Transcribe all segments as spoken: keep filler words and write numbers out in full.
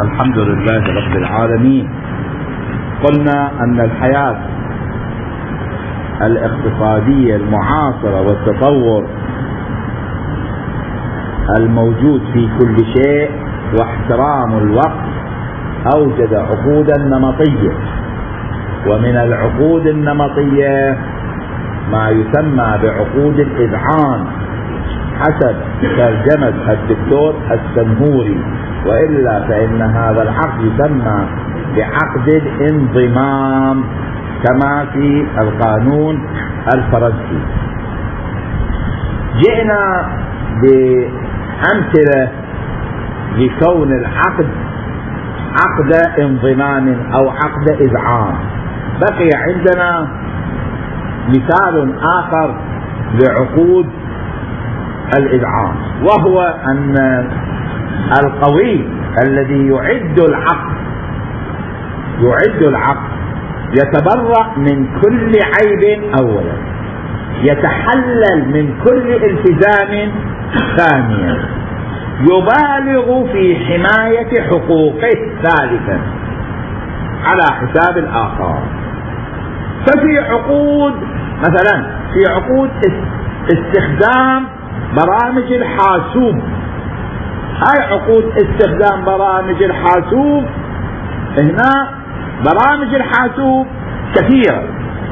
الحمد لله رب العالمين. قلنا أن الحياة الاقتصادية المعاصرة والتطور الموجود في كل شيء واحترام الوقت أوجد عقودا نمطية، ومن العقود النمطية ما يسمى بعقود الإذعان حسب ترجمة الدكتور السنهوري، وإلا فإن هذا العقد يسمى بعقد الانضمام كما في القانون الفرنسي. جئنا بأمثلة لكون العقد عقد انضمام أو عقد إذعان. بقي عندنا مثال آخر لعقود الإذعان، وهو أن القوي الذي يعد العقد يعد العقد يتبرأ من كل عيب أولا، يتحلل من كل التزام ثانيا، يبالغ في حماية حقوقه ثالثا على حساب الآخر. ففي عقود مثلا في عقود استخدام برامج الحاسوب، هاي عقود استخدام برامج الحاسوب، هنا برامج الحاسوب كثيرة،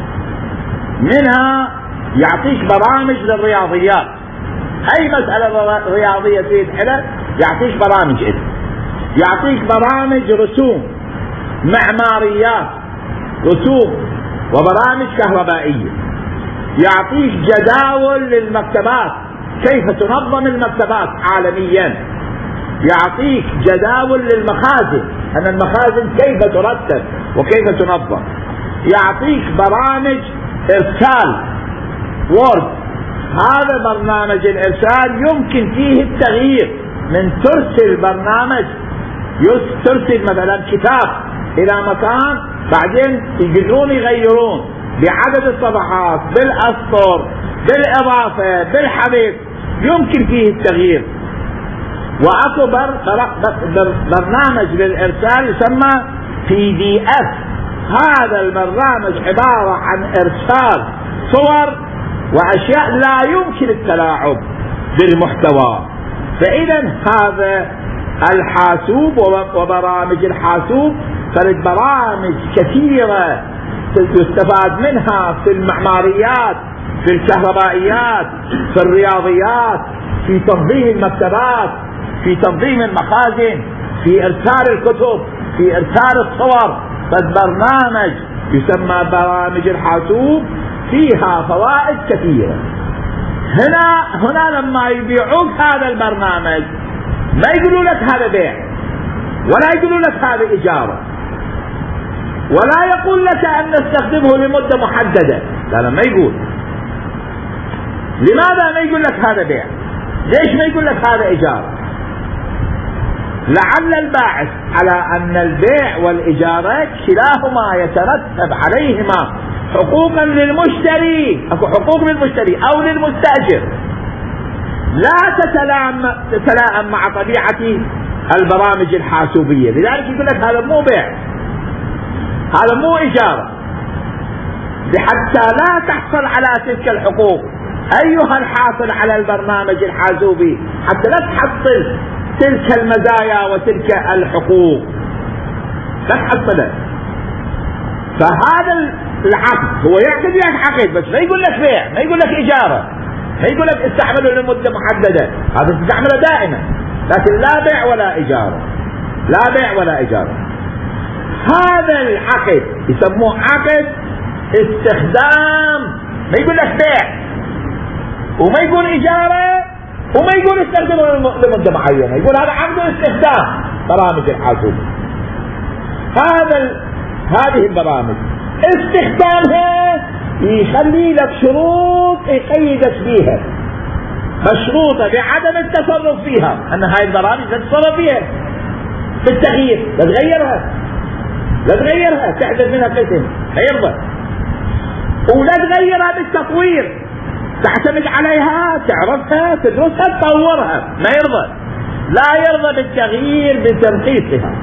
منها يعطيك برامج للرياضيات، أي مسألة رياضية تريد حلها يعطيك برامج إذن. يعطيك برامج رسوم معماريات، رسوم وبرامج كهربائية، يعطيك جداول للمكتبات كيف تنظم المكتبات عالميا، يعطيك جداول للمخازن أن المخازن كيف ترتب وكيف تنظم، يعطيك برامج إرسال وورد، هذا برنامج الإرسال يمكن فيه التغيير من ترسل برنامج ترسل مثلا كتاب إلى مكان، بعدين يقدرون يغيرون بعدد الصفحات بالأسطر بالإضافة بالحذف، يمكن فيه التغيير. وأكو برنامج للإرسال يسمى بي دي إف، هذا البرنامج عبارة عن إرسال صور وأشياء لا يمكن التلاعب بالمحتوى. فإذا هذا الحاسوب وبرامج الحاسوب صارت برامج كثيرة يستفاد منها في المعماريات، في الكهربائيات، في الرياضيات، في تنظيم المكتبات، في تنظيم المخازن، في إرسال الكتب، في إرسال الصور. فالبرنامج يسمى برامج الحاسوب فيها فوائد كثيرة. هنا هنا لما يبيعوك هذا البرنامج ما يقولوا لك هذا بيع، ولا يقولوا لك هذا إجارة، ولا يقول لك أن نستخدمه لمدة محددة، لا لا ما يقول. لماذا ما يقول لك هذا بيع؟ ليش ما يقول لك هذا إجارة؟ لعل الباعث على أن البيع والإجارة كلاهما يترتب عليهما حقوقا للمشتري، أكو حقوق للمشتري أو للمستأجر لا تتلائم تتلائم مع طبيعة البرامج الحاسوبية، لذلك يقول لك هذا مو بيع، هذا مو إجارة، حتى لا تحصل على تلك الحقوق أيها الحاصل على البرنامج الحاسوبي، حتى لا تحصل تلك المزايا وتلك الحقوق، لا تحصلها. فهذا العقد هو يعقد لك عقد، بس ما يقول لك بيع، ما يقول لك إجارة، ما يقول لك استعمله لمدة محددة، هذا تستعمله دائما، لكن لا بيع ولا إجارة، لا بيع ولا إجارة. هذا العقد يسموه عقد استخدام، ما يقول لك بيع وما يقول إجارة وما يقول استخدمه لمدة معينة، يقول هذا عقد استخدام برامج الحاسوب. هذا هذه البرامج استخدامها يخلي لك شروط يقيدك فيها، مشروطة بعدم التصرف فيها، أن هاي البرامج لا تتصرف فيها بالتغيير، لا تغيرها لا تغيرها تحدث منها قسم لا يرضى، ولا تغيرها بالتطوير، تعتمد عليها تعرفها تدرسها تطورها، ما يرضى، لا يرضى بالتغيير بتنقيصها.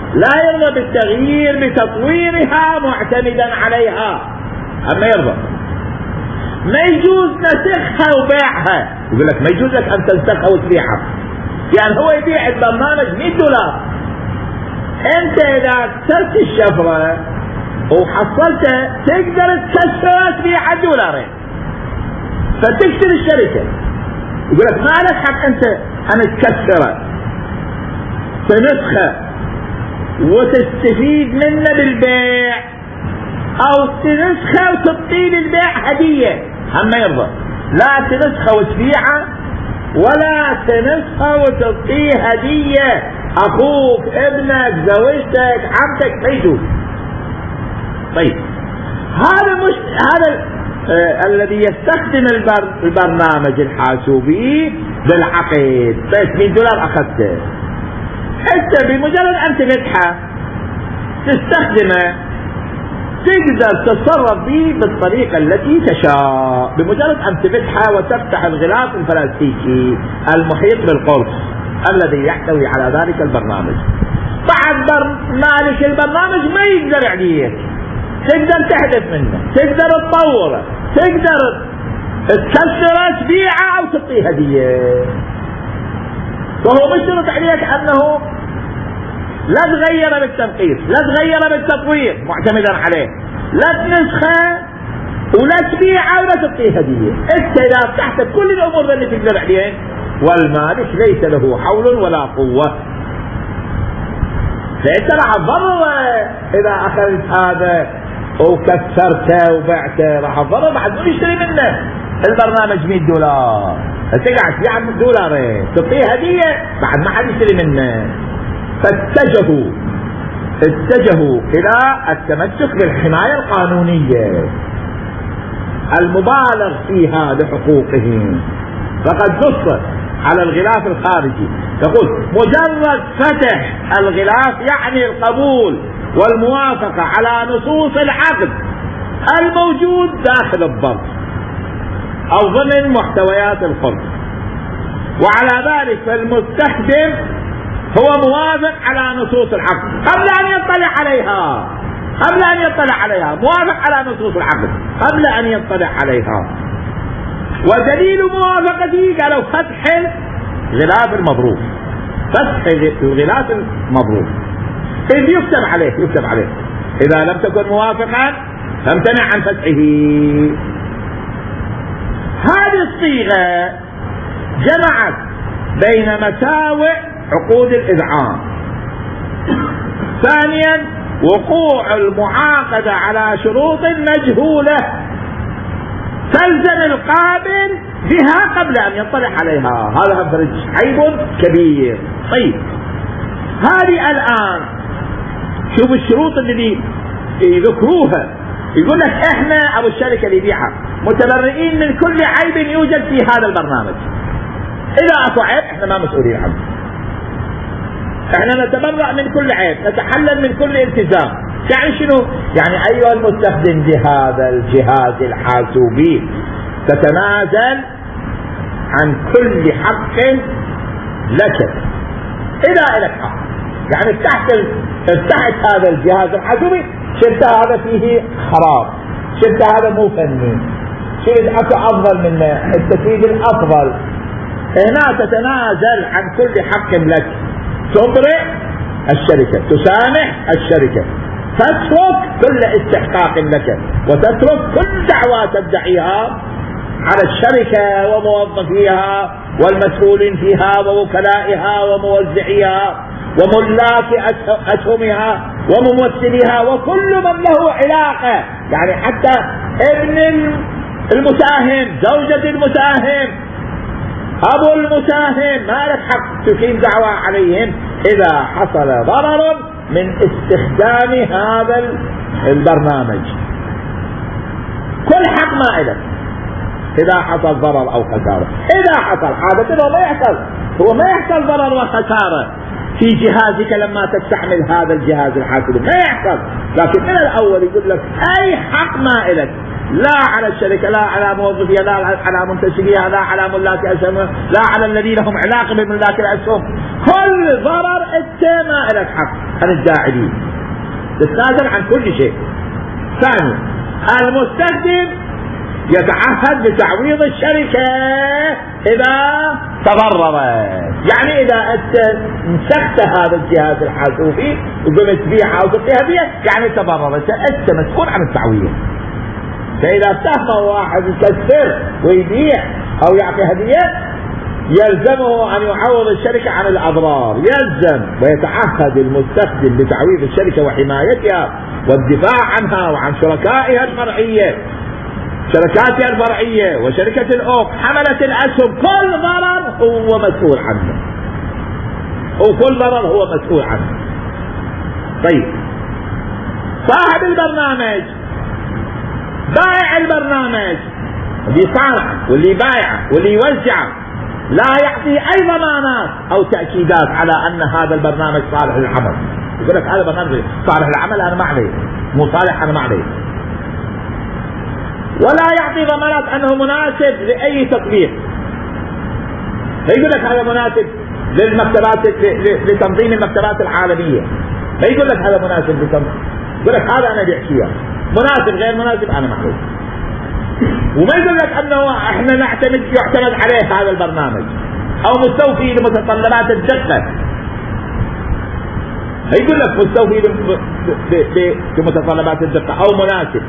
لا يرضى بالتغيير بتطويرها معتمدا عليها. أما يرضى ما يجوز نسخها وبيعها، يقول لك ما يجوز لك أن تنسخها وتبيعها. يعني هو يبيع البرنامج مئة دولار، أنت إذا كسرت الشفرة وحصلته تقدر تكسرها تبيعها دولارين، فتكسر الشركة. يقول لك ما لك حق أنت أن تكسرها، تنسخه وتستفيد منه بالبيع، أو تنسخه وتعطيه للبيع هدية. هم ما يرضى لا تنسخه وتبيعه ولا تنسخه وتعطيه هدية، أخوك، ابنك، زوجتك، عمتك، ما يجوز. طيب هذا مش هذا آه الذي يستخدم البر... البرنامج الحاسوبي بالعقد. بس مئة دولار أخذته، أنت بمجرد أن تفتحه تستخدمه تقدر تتصرف به بالطريقة التي تشاء، بمجرد أن تفتحه وتفتح الغلاف البلاستيكي المحيط بالقرص الذي يحتوي على ذلك البرنامج. بعد مالك البرنامج ما يقدر عليك، تقدر تحدث منه، تقدر تطوره، تقدر تكسره، تبيعه أو تعطيه هدية. فهو مشترط عليك أنه لا تغير بالتنقيص، لا تغير بالتطوير معتمدا عليه، لا تنسخه ولا تبيعه ولا تعطيه هدية. انت اذا فتحت كل الامور اللي تقدر عليها والمالك ليس له حول ولا قوة، فانت راح تضر اذا اخذت هذا وكسرته وبعته، راح تضر بعد من يشتري منه البرنامج مئة دولار، انت قاعد تبيع دولارين تعطيه هدية بعد ما حد يشتري منه. فاتجهوا اتجهوا الى التمسك بالحماية القانونية المبالغ فيها لحقوقهم. فقد نص على الغلاف الخارجي يقول مجرد فتح الغلاف يعني القبول والموافقة على نصوص العقد الموجود داخل الظرف او ضمن محتويات الخرج، وعلى ذلك فالمستخدم هو موافق على نصوص العقد قبل أن يطلع عليها، قبل أن يطلع عليها موافق على نصوص العقد قبل أن يطلع عليها. ودليل موافقته قالوا فتح الغلاف المظروف، فتح الغلاف المظروف إذ يكتب عليه يكتب عليه إذا لم تكن موافقا فامتنع عن فتحه. هذه الصيغة جمعت بين مساوئ عقود الإذعان، ثانيا وقوع المعاقدة على شروط مجهولة تلزم القابل بها قبل أن يطلع عليها، هذا هم عيب كبير. طيب هذه الآن شوف الشروط اللي يذكروها، يقول لك احنا ابو الشركة اللي يبيعها متبرئين من كل عيب يوجد في هذا البرنامج، اذا اكو عيب احنا ما مسؤولين عنه، احنا نتبرأ من كل عيب، نتحلل من كل التزام. يعني شنو؟ يعني ايها المستخدم بهذا الجهاز الحاسوبي تتنازل عن كل حق لك، اذا لك حق. يعني فتحت فتحت هذا الجهاز الحاسوبي شفت هذا فيه خراب، شفت هذا مو فني، شفت اكو افضل منه، التفيد الافضل، هنا تتنازل عن كل حق لك، تبرئ الشركة، تسامح الشركة، تترك كل استحقاق لك، وتترك كل دعوى تدعيها على الشركة وموظفيها والمسؤولين فيها ووكلائها وموزعيها وملاك أسهمها وممثليها وكل من له علاقة، يعني حتى ابن المساهم، زوجة المساهم، أبو المساهم، ما لك حق تقيم دعوى عليهم إذا حصل ضرر من استخدام هذا البرنامج. كل حق ما لك إذا حصل ضرر أو خسارة. إذا حصل عادة هو ما يحصل هو ما يحصل ضرر وخسارة في جهازك لما تستعمل هذا الجهاز الحاسوبي، ما يحصل، لكن من الأول يقول لك أي حق ما لك، لا على الشركة، لا على موظفيها، لا على منتسبيها، لا على ملاك أسهم، لا على الذين هم علاقة بملاك الأسهم، كل ضرر انت ما لك حق. عن الداعمين، تتنازل عن كل شيء. ثاني، المستخدم يتعهد بتعويض الشركة إذا تضررت. يعني إذا أنت مسكت هذا الجهاز الحاسوبي وقمت بيعه أو تبيعها بيه يعني تضررت، أنت مسؤول عن التعويض. فإذا اتهم واحد يكسر ويبيع أو يعطي هدية يلزمه أن يعوض الشركة عن الأضرار، يلزم ويتعهد المستخدم بتعويض الشركة وحمايتها والدفاع عنها وعن شركائها الفرعية، شركاتها الفرعية وشركة الأوق حملة الأسهم. كل ضرر هو مسؤول عنه، وكل ضرر هو مسؤول عنه. طيب، صاحب البرنامج بائع البرنامج اللي صانع واللي بايعه واللي يوزعه لا يعطي أي ضمانات أو تأكيدات على أن هذا البرنامج صالح للعمل. يقول لك هذا برنامج صالح للعمل أنا ما عليه، مو صالح أنا ما عليه. ولا يعطي ضمانات أنه مناسب لأي تطبيق. فيقول لك هذا مناسب للمكتبات لتنظيم المكتبات العالمية، ما يقول لك هذا مناسب لتنظيم، يقول لك هذا أنا بحكيها مناسب غير مناسب أنا ما عليه. وما يقول لك أنه احنا نعتمد يعتمد عليه هذا البرنامج أو مستوفي لمتطلبات الدقة. يقول لك مستوفي لمتطلبات الدقة أو مناسب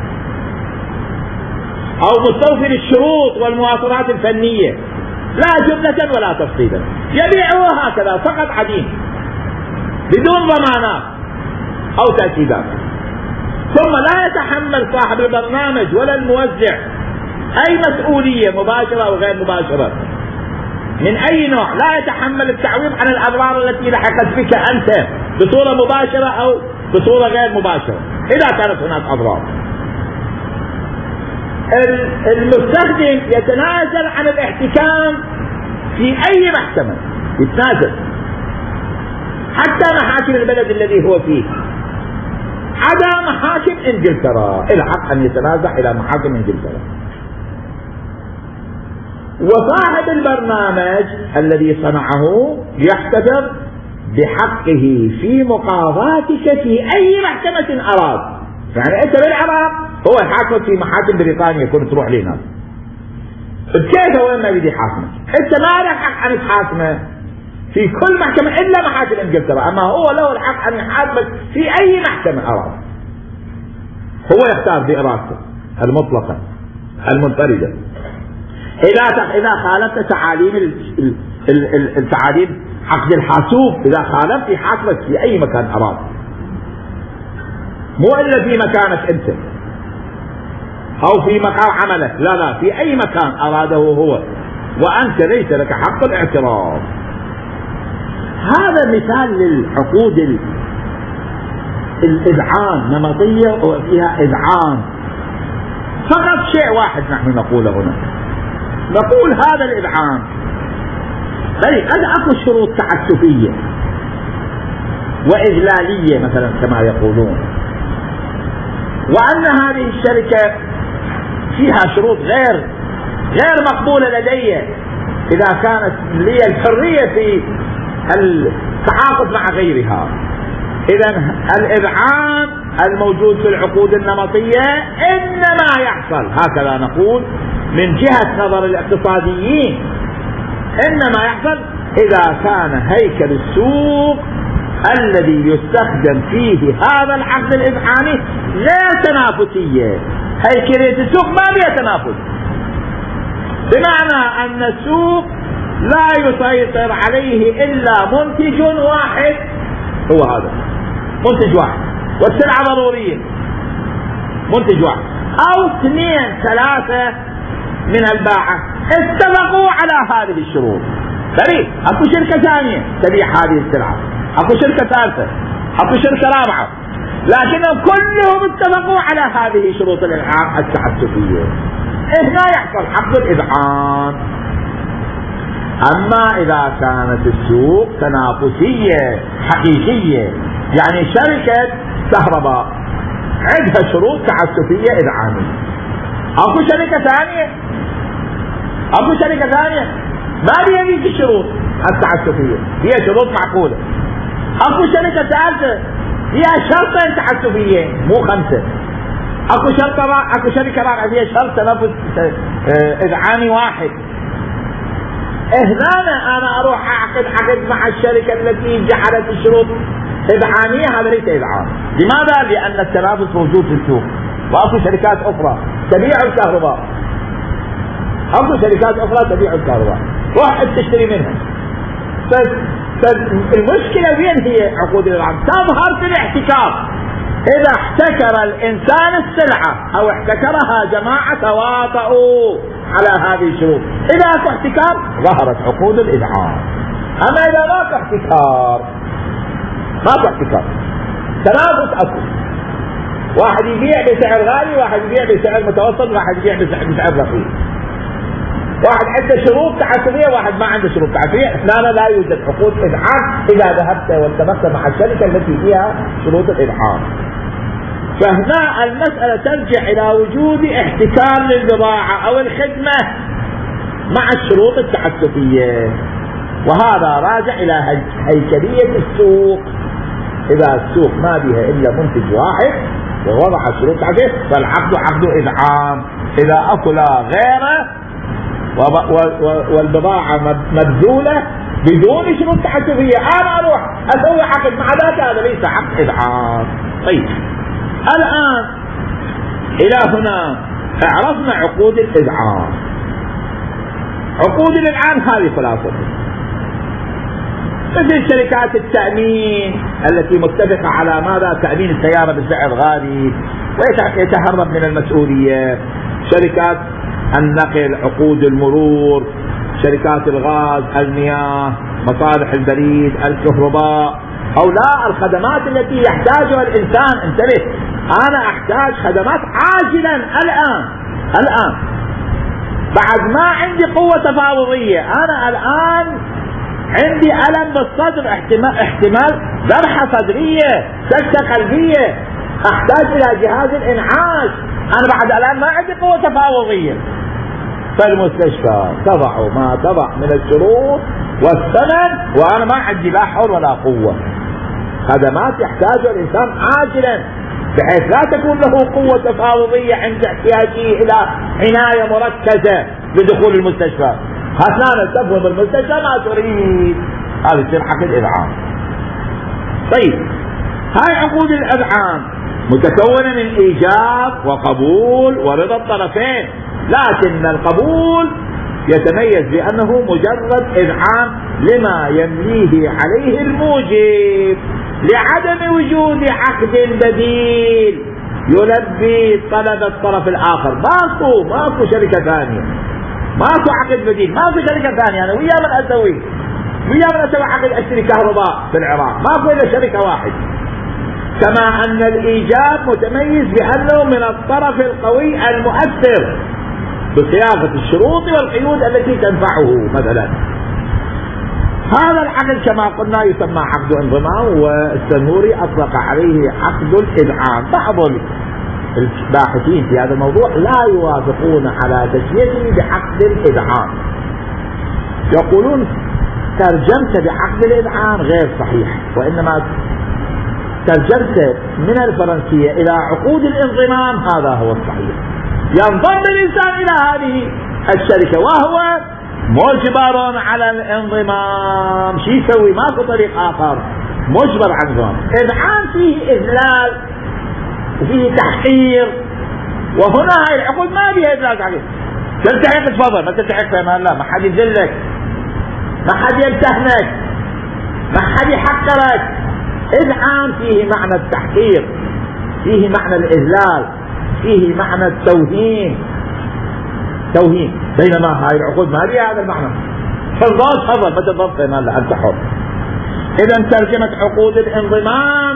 أو مستوفي للشروط والمواصفات الفنية، لا جملة ولا تفصيلا. يبيعه هكذا فقط عديم بدون ضمانات أو تأكيدات. ثم لا يتحمل صاحب البرنامج ولا الموزع أي مسؤولية مباشرة أو غير مباشرة من أي نوع، لا يتحمل التعويض عن الأضرار التي لحقت بك أنت بصورة مباشرة أو بصورة غير مباشرة إذا كانت هناك أضرار. المستخدم يتنازل عن الاحتكام في أي محكمة، يتنازل حتى محاكم البلد الذي هو فيه عدا محاكم انجلترا، الحق ان يتنازع الى محاكم انجلترا. وصاحب البرنامج الذي صنعه يحتفظ بحقه في مقاضاتك في اي محكمة اراد. يعني انت بالعراق هو يحاكمك في محاكم بريطانيا كنت تروح لهناك، بكيف وين ما بدي يحاكمك، انت ما لك حق ان تحاكمه في كل محكمة إلا محاكم إنجلترا، أما هو له الحق أن يحاسبك في أي محكمة أراد. هو يختار بإرادته المطلقة المنفردة. إذا إذا خالفت تعاليم التعاليم عقد الحاسوب، إذا خالفت يحاسبك في أي مكان أراد، مو إلا في مكانك أنت أو في مقام عملك، لا لا في أي مكان أراده هو، وأنت ليس لك حق الاعتراض. هذا مثال للعقود الإذعان، نمطية وفيها إذعان. فقط شيء واحد نحن نقوله هنا، نقول هذا الإذعان بل قد أكو شروط تعسفية وإذلالية مثلا كما يقولون، وأن هذه الشركة فيها شروط غير غير مقبولة لدي إذا كانت لي الحرية في التعاقد مع غيرها. إذن الإذعان الموجود في العقود النمطية إنما يحصل، هكذا نقول من جهة نظر الاقتصاديين، إنما يحصل إذا كان هيكل السوق الذي يستخدم فيه هذا العقد الإذعاني غير تنافسية. هيكلية السوق ما بها تنافس، بمعنى أن السوق لا يسيطر عليه إلا منتج واحد، هو هذا منتج واحد والسلعة ضرورية، منتج واحد أو اثنين ثلاثة من الباعة اتفقوا على هذه الشروط. فريق اكو شركة ثانية تبيع هذه السلعة، اكو شركة ثالثة، اكو شركة رابعة، لكنهم كلهم اتفقوا على هذه شروط الإذعان التعسفية. هنا يحصل حق الإذعان. أما إذا كانت السوق تنافسية حقيقية، يعني شركة كهرباء عندها شروط تعسفية إذعانية، أكو شركة ثانية أكو شركة ثانية ما بيها ذيك الشروط التعسفية، هي شروط معقولة. أكو شركة ثالثة فيها شرطين تعسفيين مو خمسة. اكو شرطة را... اكو شركة رابعة فيها شرط تنفذ اذعاني واحد. هنا انا اروح اعقد عقد مع الشركة التي جعلت الشروط اذعانية، هذا ليس اذعان. لماذا؟ لان التنافس موجود في السوق، واكو شركات اخرى تبيع الكهرباء، اكو شركات اخرى تبيع الكهرباء، روح تشتري منها. فالمشكلة وين هي عقود الإذعان؟ تظهر في الاحتكار. إذا احتكر الإنسان السلعة أو احتكرها جماعة تواطؤوا على هذه الشروط، إذا اكو احتكار ظهرت عقود الإذعان. أما إذا ماكو احتكار ماكو احتكار، تنافس أكو، واحد يبيع بسعر غالي، واحد يبيع بسعر متوسط، واحد يبيع بسعر رخيص، واحد عنده شروط تعسفية، واحد ما عنده شروط تعسفية. هنا لا يوجد عقود إذعان إذا ذهبت واتفقت مع الشركة التي فيها شروط الإذعان. فهنا المسألة ترجع إلى وجود احتكار للبضاعة أو الخدمة مع الشروط التعسفية، وهذا راجع إلى هيكلية السوق. إذا السوق ما بها إلا منتج واحد ووضع شروط تعسفية فالعقد عقد إذعان. إذا أكل غيره والبضاعة مبذولة بدون شروط تعسفية، أنا أروح أسوي عقد مع ذاك، هذا ليس عقد إذعان. طيب الآن إلى هنا عرفنا عقود الإذعان. عقود الإذعان هذه خلاصة، مثل شركات التأمين التي متفقة على ماذا؟ تأمين السيارة بسعر غالي ويتهرب من المسؤولية، شركات النقل، عقود المرور، شركات الغاز، المياه، مصالح البريد، الكهرباء، هؤلاء الخدمات التي يحتاجها الإنسان. انتبه، أنا أحتاج خدمات عاجلا الآن الآن بعد ما عندي قوة تفاوضية، أنا الآن عندي ألم بالصدر، احتمال احتمال ذبحة صدرية، سكتة قلبية، أحتاج إلى جهاز الإنعاش، أنا بعد الآن ما عندي قوة تفاوضية. فالمستشفى تضع ما تضع من الشروط والثمن وأنا ما عندي لا حول ولا قوة. خدمات يحتاجها الإنسان عاجلا بحيث لا تكون له قوة تفاوضية عند احتياجه إلى عناية مركزة بدخول المستشفى. حسنا تفهم المستشفى ما تريد، هذا يصير عقد إذعان. طيب هاي عقود الإذعان متكونة من إيجاب وقبول ورضا الطرفين، لكن القبول يتميز بأنه مجرد إذعان لما يمليه عليه الموجب، لعدم وجود عقد بديل يلبي طلب الطرف الآخر. ماكو ماكو شركة ثانية، ماكو عقد بديل، ماكو شركة ثانية. أنا ويا من أسوي ويا من أسوي عقد أشتري كهرباء في العراق، ماكو إلا شركة واحد. كما أن الإيجاب متميز بأنه من الطرف القوي المؤثر بصياغة الشروط والقيود التي تنفعه. مثلا هذا العقد كما قلنا يسمى عقد انضمام، والسنوري أطلق عليه عقد الإذعان. بعض الباحثين في هذا الموضوع لا يوافقون على تسميته بعقد الإذعان، يقولون ترجمته بعقد الإذعان غير صحيح، وإنما ترجمته من الفرنسية إلى عقود الانضمام هذا هو الصحيح. ينضم الإنسان إلى هذه الشركة وهو مجبر على الانضمام، شو يسوي؟ ماكو طريق آخر، مجبر على الانضمام. إذعان فيه إذلال وفيه تحقير، وهنا هاي العقود ما فيها إذلال تحقير. تلتحق تفضل، ما تلتحق في أمان الله، ما حد يذلك، ما حد يمتهنك، ما حد يحقرك. إذعان فيه معنى التحقير، فيه معنى الإذلال، فيه معنى التوهين توهين بينما هاي العقود ما لها هذا المعنى. فالضاد تفضل، ما تضبط في أمان الله، أنت حر. إذا ترجمة عقود الانضمام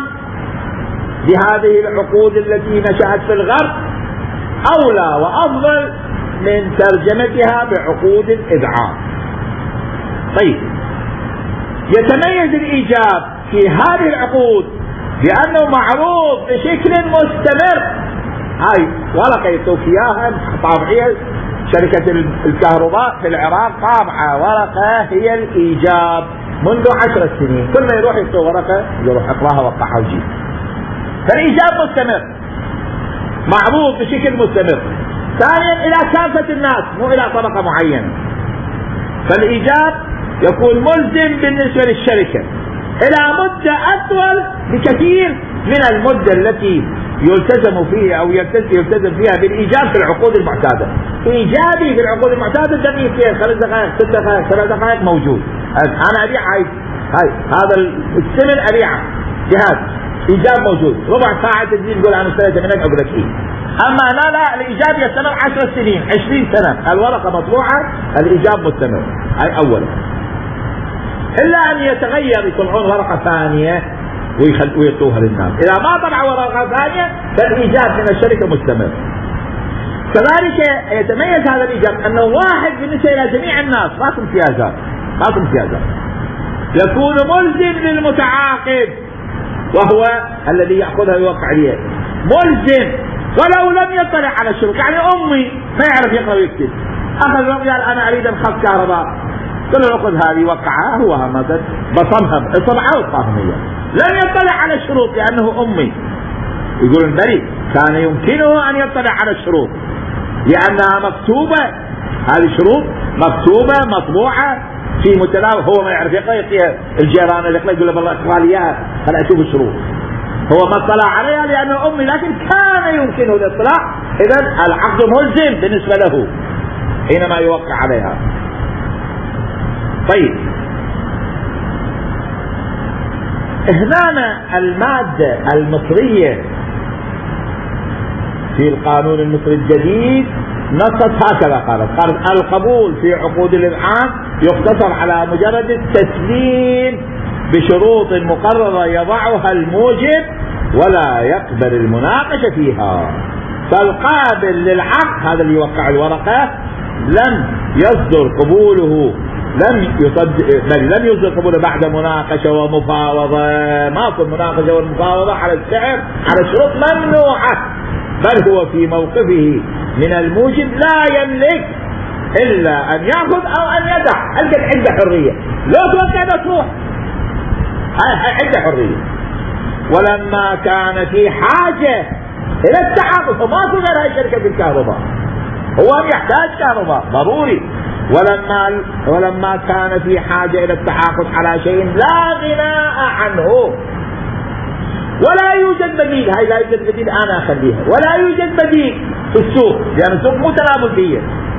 بهذه العقود التي نشأت في الغرب أولى وأفضل من ترجمتها بعقود الإذعان. طيب يتميز الإيجاب في هذه العقود بأنه معروض بشكل مستمر. هاي ورقة يتوفياها طابعية شركة الكهرباء في العراق، طابعة ورقة هي الإيجاب منذ عشر سنين، كل ما يروح يكتب ورقة يروح اقراها وقعها وجيب. فالإيجاب مستمر، معروض بشكل مستمر. ثانيا إلى كافة الناس مو إلى طبقة معينة، فالإيجاب يكون ملزم بالنسبة للشركة إلى مدة أطول بكثير من المدة التي يلتزم فيها أو يلتزم فيها بالإيجاب في العقود المعتادة. إيجابي في العقود المعتادة دقيق فيها خمس دقائق ست دقائق ثلاث دقائق موجود. أنا أبيع هاي هاي هذا السمن أبيعه جهاز إيجاب موجود، ربع ساعة تجي تقول أنا اشتريت منك أقول لك إيه. أما لا لا الإيجاب يستمر عشر سنين عشرين سنة، الورقة مطبوعة الإيجاب مستمر. هاي أولا، إلا أن يتغير يطلعون ورقة ثانية ويعطوها للناس. إذا ما طلعوا ورقة ثانية فالإيجاب من الشركة مستمر. كذلك يتميز هذا الإيجاب أنه واحد بالنسبة إلى جميع الناس، ما في امتيازات ما في امتيازات. يكون ملزم للمتعاقد وهو الذي يأخذها ويوقع عليها، ملزم ولو لم يطلع على الشروط. يعني أمي ما يعرف يقرأ ويكتب، أخذ وقال أنا أريد أنخذ كهرباء، قل له خذ هذه وقعها، هو مثلا بصمها بصبعه وطاهمية، لم يطلع على الشروط لأنه أمي. يقولون بريء، كان يمكنه أن يطلع على الشروط لأنها مكتوبة، هذه شروط مكتوبة مطبوعة في متناول، هو ما يعرف يقرأ يعطيها الجيران اللي يقول له بالله اقرأ لي اياها خليني اشوف الشروط، هو ما اطلع عليها لأنه أمي، لكن كان يمكنه الاطلاع. إذن العقد ملزم بالنسبة له حينما يوقع عليها. طيب هنا المادة المصرية في القانون المصري الجديد نصت هكذا، قالت قالت القبول في عقود الإذعان يقتصر على مجرد التسليم بشروط مقررة يضعها الموجب ولا يقبل المناقشة فيها. فالقابل للعقد هذا اللي يوقع الورقة لم يصدر قبوله لم يصدق بل لم يصدر قبوله بعد مناقشة ومفاوضة. ما في مناقشة والمفاوضة على السعر على الشروط ممنوعة، بل هو في موقفه من الموجب لا يملك إلا أن يأخذ أو أن يدع. القد عنده حرية، لو توقع تروح عنده حرية. ولما كان في حاجة إلى التعاقد، فما تقدر هاي الشركة في الكهرباء، هو يحتاج كهرباء ضروري. ولما ولما كان في حاجة إلى التعاقد على شيء لا غناء عنه ولا يوجد بديل، هاي لا يوجد بديل أنا أخليها، ولا يوجد بديل في السوق لأن السوق مو تنافس فيه،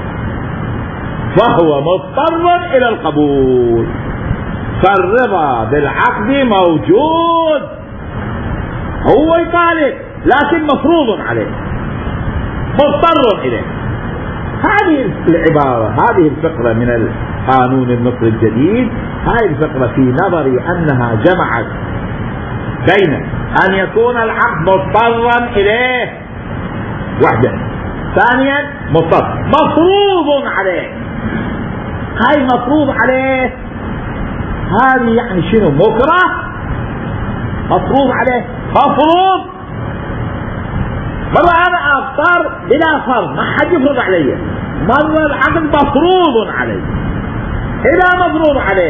فهو مضطر إلى القبول. فالرضا بالعقد موجود، هو يطالب لكن مفروض عليه مضطر إليه. هذه العبارة هذه الفقرة من القانون المصري الجديد، هذه الفقرة في نظري أنها جمعت بين أن يكون العقد مضطرا إليه وحده، ثانيا مضطر مفروض عليه. هاي مفروض عليه هذه يعني شنو؟ مكره مفروض عليه، مفروض. مرة أنا أختار بلا فرض ما حد يفرض علي، مرة العقد مفروض عليه. إذا مفروض عليه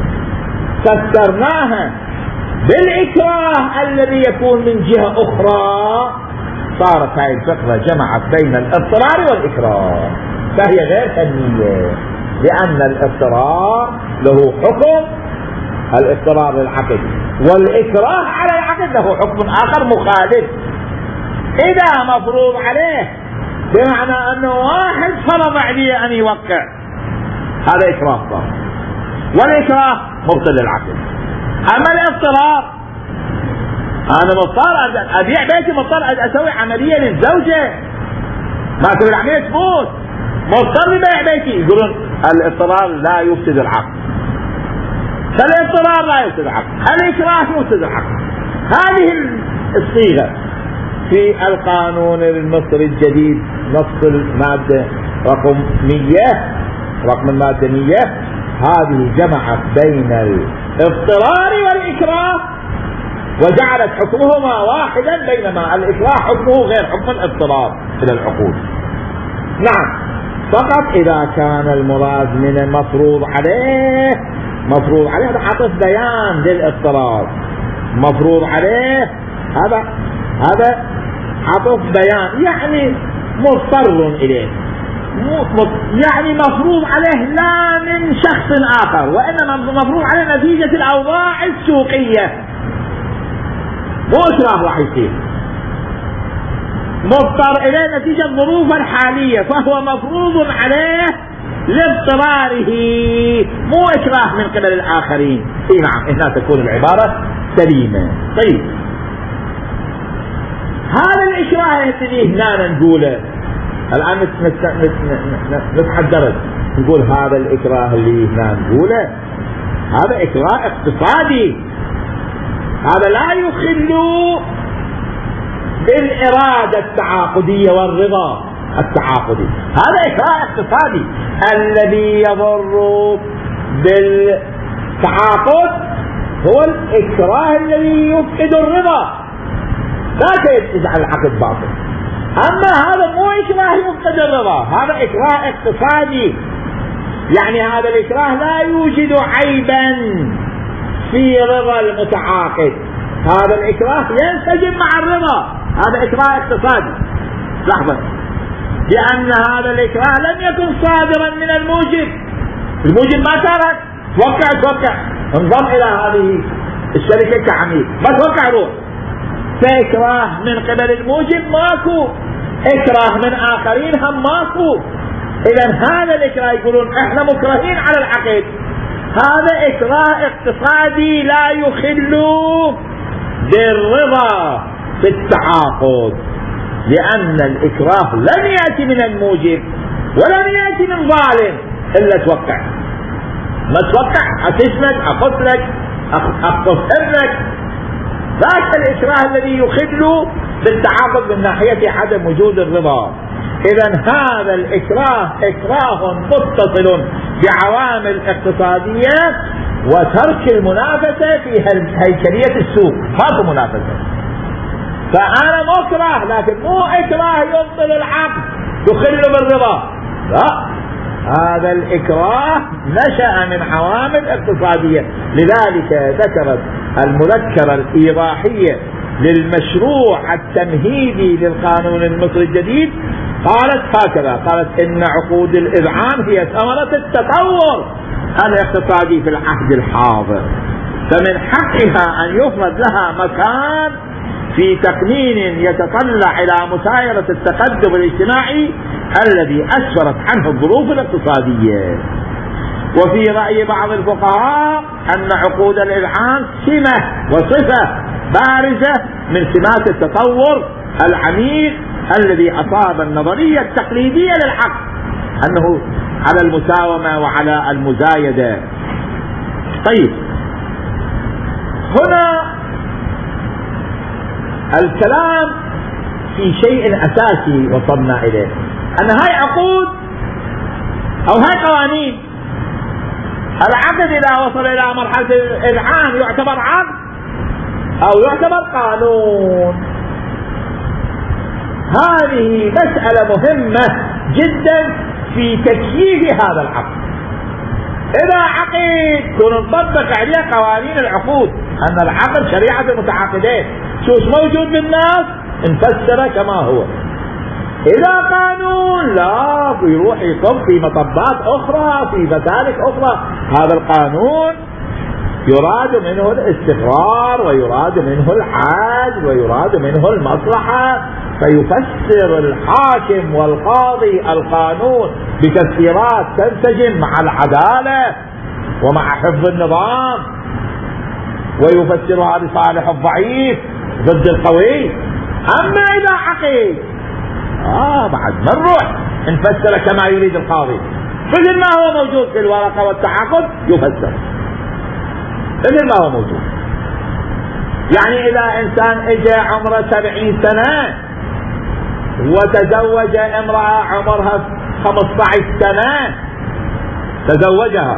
فسرناها بالإكراه الذي يكون من جهة أخرى، صارت هذه الفقرة جمعت بين الاضطرار والإكراه، فهي غير فنية، لأن الاضطرار له حكم الاضطرار للعقد، والإكراه على العقد له حكم آخر مخالف. إذا مفروض عليه بمعنى أنه واحد فرض عليه أن يوقع، هذا إكراه صار، والإكراه مبطل للعقد. أما الاضطرار، أنا مضطر أبيع بيتي، مضطر أسوي عملية للزوجة، ما تسوي العملية تموت، مضطر بيع بيتي. يقولون الاضطرار لا يفسد العقد، فالاضطرار لا يفسد العقد، الإكراه يفسد العقد. هذه الصيغة في القانون المصري الجديد نص المادة رقم مية، رقم المادة مية، هذه جمعت بين الاضطرار والإكراه وجعلت حكمهما واحدا، بينما الإكراه حكمه غير حكم الاضطرار إلى العقود. نعم، فقط إذا كان المراد من المفروض عليه مفروض عليه هذا عطف بيان للاضطرار، مفروض عليه هذا هذا عطف بيان، يعني مضطر إليه، يعني مفروض عليه لا من شخص آخر، وإنما مفروض عليه نتيجة الأوضاع السوقية، مو إكراه راح يصير، مضطر إليه نتيجة الظروف الحالية، فهو مفروض عليه لاضطراره، مو إكراه من قبل الآخرين. إيه نعم، هنا تكون العبارة سليمة. طيب، هذا الإكراه الذي هنا نقوله الآن نتحدث، نقول هذا الإكراه اللي هنا نقوله هذا إكراه اقتصادي، هذا لا يخل بالإرادة التعاقدية والرضا التعاقدي، هذا إكراه اقتصادي. الذي يضر بالتعاقد هو الإكراه الذي يفقد الرضا، ذاك يجعل العقد باطل. أما هذا مو إكراه يفقد الرضا، هذا إكراه اقتصادي، يعني هذا الإكراه لا يوجد عيبا في رضا المتعاقد، هذا الإكراه ينسجم مع الرضا، هذا إكراه اقتصادي. لحظة، لأن هذا الإكراه لم يكن صادرا من الموجب، الموجب ما ترك توقع توقع انضم إلى هذه الشركة كعميل، ما توقع روح، فإكراه من قبل الموجب ماكو، إكراه من آخرين هم ماكو. إذن هذا الإكراه يقولون إحنا مكرهين على العقد، هذا إكراه اقتصادي لا يخل بالرضا في التعاقد، لأن الإكراه لم يأتي من الموجب ولم يأتي من ظالم إلا توقع، ما توقع أتسلك أقتلك أقصف ابنك، ذاك الإكراه الذي يخل بالتعاقد من ناحية عدم وجود الرضا. إذن هذا الإكراه إكراه متصل بعوامل اقتصادية وترك المنافسة في هيكلية السوق، ماكو منافسة، فأنا مكره لكن مو إكراه يبطل العقد يخل بالرضا، لا، هذا الإكراه نشأ من عوامل اقتصادية. لذلك ذكرت المذكرة الإيضاحية للمشروع التمهيدي للقانون المصري الجديد، قالت هكذا، قالت إن عقود الإذعان هي ثمرة التطور الاقتصادي في العهد الحاضر، فمن حقها أن يفرض لها مكان في تقنين يتطلع إلى مسايرة التقدم الاجتماعي الذي أسفرت عنه الظروف الاقتصادية. وفي رأي بعض الفقهاء أن عقود الإذعان سمة وصفة بارزة من سمات التطور العميق الذي أصاب النظرية التقليدية للعقد، أنه على المساومة وعلى المزايدة. طيب، هنا الكلام في شيء أساسي وصلنا إليه، أن هاي عقود أو هاي قوانين. العقد إذا وصل إلى مرحلة الإذعان يعتبر عقد أو يعتبر قانون. هذه مسألة مهمة جدا في تكييف هذا العقد. إذا عقد كن نطبق عليه قوانين العقود، أن العقد شريعة المتعاقدين، شو موجود بالناس نفسره كما هو. إذا قانون لا، يروح يصب في مطبات أخرى، في مسالك أخرى. هذا القانون يراد منه الاستقرار ويراد منه العدل ويراد منه المصلحة، فيفسر الحاكم والقاضي القانون بتفسيرات تنسجم مع العدالة ومع حفظ النظام، ويفسرها لصالح الضعيف ضد القوي. أما إذا عقيد آه بعد ما نروح نفسر كما يريد القاضي، مثل ما هو موجود في الورقة والتعاقد يفسر مثل ما هو موجود. يعني إذا إنسان إجا عمره سبعين سنة وتزوج امرأة عمرها خمسة عشر سنة، تزوجها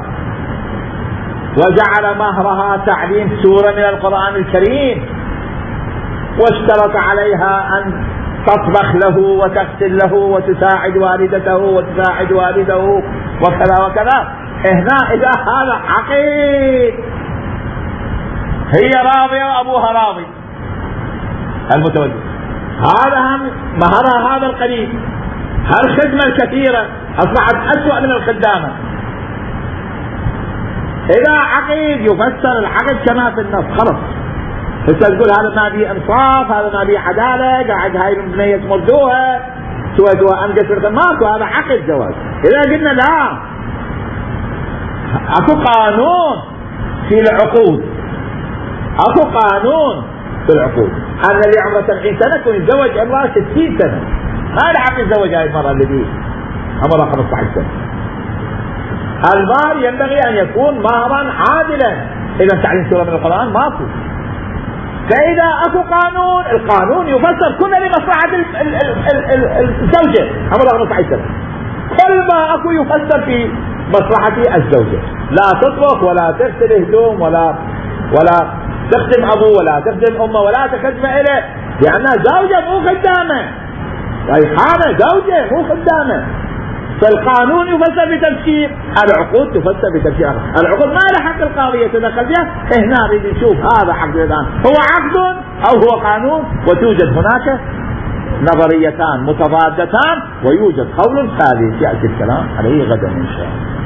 وجعل مهرها تعليم سورة من القرآن الكريم، واشترط عليها أن تطبخ له وتغسل له وتساعد والدته وتساعد والده وكذا وكذا. هنا إذا هذا عقيد، هي راضية وأبوها راضي المتوجه، هذا هم مهرها هذا القليل. هالخدمة الكثيرة أصبحت أسوأ من الخدامة. إذا عقيد يفسر العقد كما في النص خلص. بس تقول هذا ما بيه انصاف، هذا ما بيه عدالة، قاعد هاي البنية تمردوها سويتوها أنقص الخماس، وهذا عقد زواج. إذا قلنا لا، أكو قانون في العقود، أكو قانون في العقود أن اللي عمره سبعين سنة يكون يتزوج امرأة ستين سنة، ما يلحق يتزوج هاي المرأة اللي عمرها خمسة عشر سنة. المال ينبغي أن يكون مهرا عادلا. إذا تعلم سورة من القرآن ماكو. فإذا أكو قانون، القانون يفسر كله لمصلحة الزوجة عمرها خمسة عشر سنة. كل ما أكو يفسر في مصلحة الزوجة. لا تطبخ ولا تغسل هدوم ولا ولا تخدم أبوه ولا تخدم أمه ولا تخدم إليه، لأنها زوجة مو خدامة. ريحانة زوجة مو خدامة. فالقانون يفسر بتفسير، العقود تفسر بتفسير. العقود ما له حق القاضي يتدخل فيها. هنا نريد نشوف هذا عقد الآن هو عقد أو هو قانون، وتوجد هناك نظريتان متضادتان ويوجد قول ثالث يأتي الكلام عليه غدا إن شاء الله.